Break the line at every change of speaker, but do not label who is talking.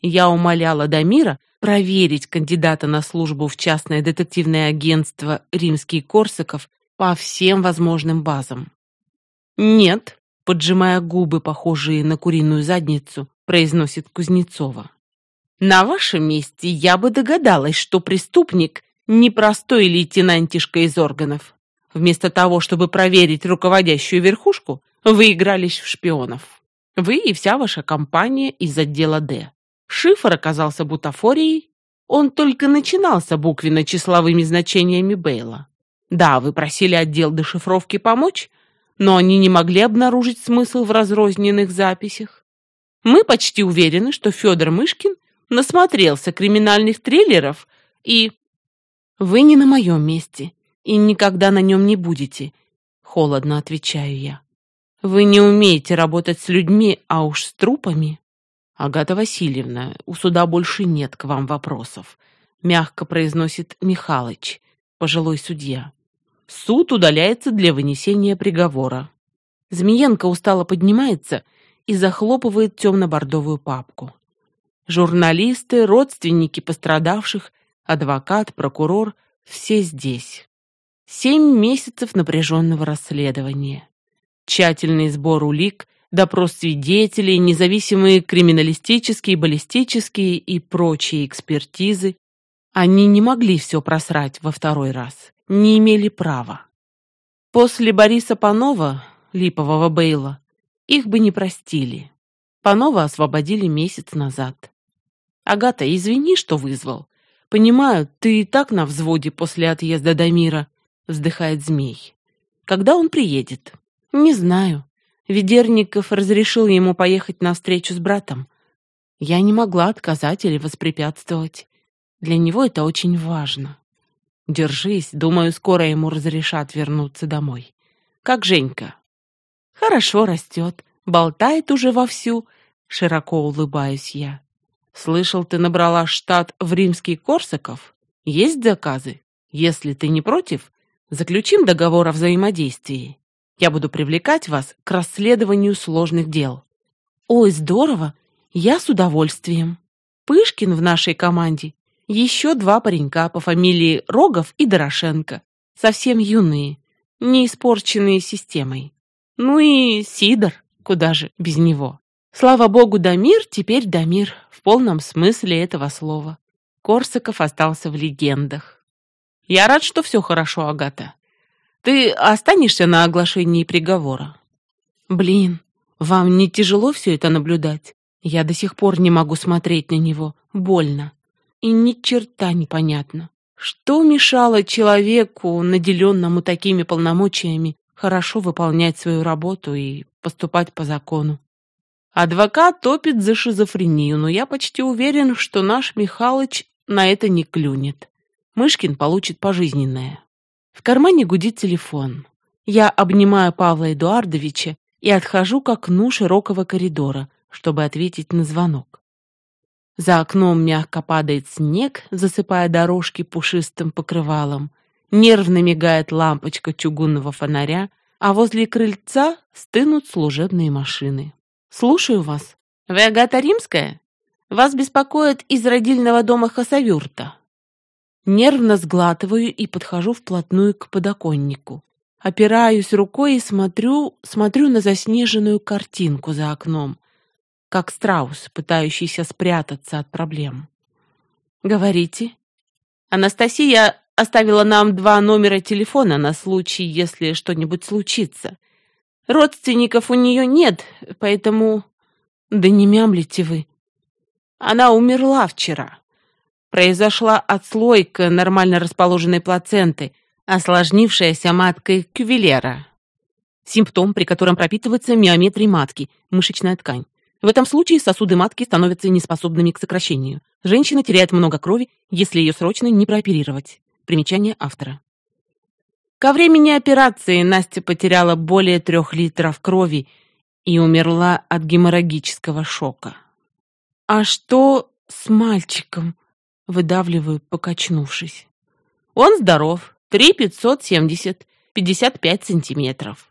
Я умоляла Дамира проверить кандидата на службу в частное детективное агентство «Римский-Корсаков» по всем возможным базам. «Нет», — поджимая губы, похожие на куриную задницу, произносит Кузнецова. «На вашем месте я бы догадалась, что преступник — не простой лейтенантишка из органов. Вместо того, чтобы проверить руководящую верхушку, вы игрались в шпионов. Вы и вся ваша компания из отдела «Д». Шифр оказался бутафорией. Он только начинался буквенно-числовыми значениями Бейла. Да, вы просили отдел дешифровки помочь, но они не могли обнаружить смысл в разрозненных записях. Мы почти уверены, что Федор Мышкин насмотрелся криминальных триллеров и... Вы не на моем месте и никогда на нем не будете, холодно отвечаю я. Вы не умеете работать с людьми, а уж с трупами. Агата Васильевна, у суда больше нет к вам вопросов, мягко произносит Михалыч, пожилой судья. Суд удаляется для вынесения приговора. Змеенко устало поднимается и захлопывает темно-бордовую папку. Журналисты, родственники пострадавших, адвокат, прокурор — все здесь. 7 месяцев напряженного расследования. Тщательный сбор улик, допрос свидетелей, независимые криминалистические, баллистические и прочие экспертизы. Они не могли все просрать во второй раз, не имели права. После Бориса Панова, липового Бейла, их бы не простили. Панова освободили месяц назад. Агата, извини, что вызвал. Понимаю, ты и так на взводе после отъезда Дамира, вздыхает Змей. Когда он приедет? Не знаю. Ведерников разрешил ему поехать на встречу с братом. Я не могла отказать или воспрепятствовать. Для него это очень важно. Держись, думаю, скоро ему разрешат вернуться домой. Как Женька? Хорошо растет, болтает уже вовсю, широко улыбаюсь я. Слышал, ты набрала штат в Римский-Корсаков? Есть заказы? Если ты не против, заключим договор о взаимодействии. Я буду привлекать вас к расследованию сложных дел. Ой, здорово! Я с удовольствием. Пышкин в нашей команде. Еще 2 паренька по фамилии Рогов и Дорошенко. Совсем юные, не испорченные системой. Ну и Сидор, куда же без него. Слава богу, Дамир теперь Дамир, в полном смысле этого слова. Корсаков остался в легендах. Я рад, что все хорошо, Агата. Ты останешься на оглашении приговора? Блин, вам не тяжело все это наблюдать? Я до сих пор не могу смотреть на него. Больно. И ни черта непонятно. Что мешало человеку, наделенному такими полномочиями, хорошо выполнять свою работу и поступать по закону? Адвокат топит за шизофрению, но я почти уверен, что наш Михалыч на это не клюнет. Мышкин получит пожизненное. В кармане гудит телефон. Я обнимаю Павла Эдуардовича и отхожу к окну широкого коридора, чтобы ответить на звонок. За окном мягко падает снег, засыпая дорожки пушистым покрывалом. Нервно мигает лампочка чугунного фонаря, а возле крыльца стынут служебные машины. Слушаю вас. Вы Агата Римская? Вас беспокоит из родильного дома Хасавюрта. Нервно сглатываю и подхожу вплотную к подоконнику. Опираюсь рукой и смотрю на заснеженную картинку за окном, как страус, пытающийся спрятаться от проблем. Говорите. Анастасия оставила нам 2 номера телефона на случай, если что-нибудь случится. Родственников у нее нет, поэтому... Да не мямлите вы. Она умерла вчера. Произошла отслойка нормально расположенной плаценты, осложнившаяся маткой Кювелера. Симптом, при котором пропитывается миометрий матки, мышечная ткань. В этом случае сосуды матки становятся неспособными к сокращению. Женщина теряет много крови, если ее срочно не прооперировать. Примечание автора. Ко времени операции Настя потеряла более 3 литров крови и умерла от геморрагического шока. А что с мальчиком? Выдавливаю, покачнувшись. Он здоров, 3 570, 55 сантиметров.